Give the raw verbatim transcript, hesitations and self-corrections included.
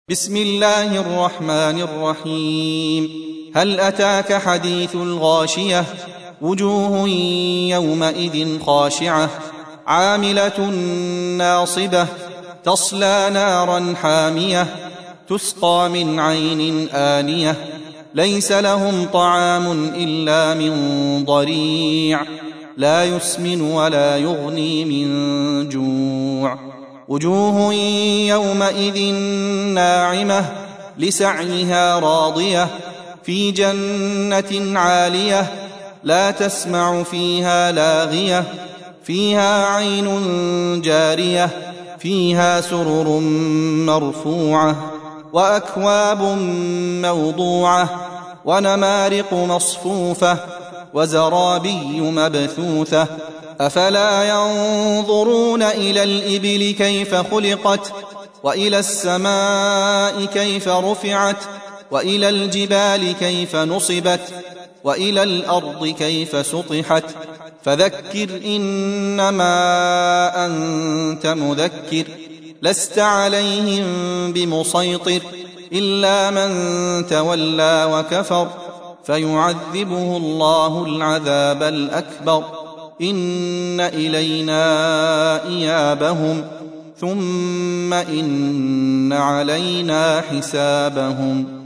بسم الله الرحمن الرحيم. هل أتاك حديث الغاشية؟ وجوه يومئذ خاشعة عاملة ناصبة تصلى نارا حامية تسقى من عين آنية ليس لهم طعام إلا من ضريع لا يسمن ولا يغني من جوع. وجوه يومئذ ناعمة لسعيها راضية في جنة عالية لا تسمع فيها لاغية فيها عين جارية فيها سرر مرفوعة وأكواب موضوعة ونمارق مصفوفة وزرابي مبثوثة. أفلا ينظرون إلى الإبل كيف خلقت وإلى السماء كيف رفعت وإلى الجبال كيف نصبت وإلى الأرض كيف سطحت. فذكر إنما أنت مذكر لست عليهم بمسيطر إلا من تولى وكفر فيعذبه الله العذاب الأكبر. إن إلينا إيابهم ثم إن علينا حسابهم.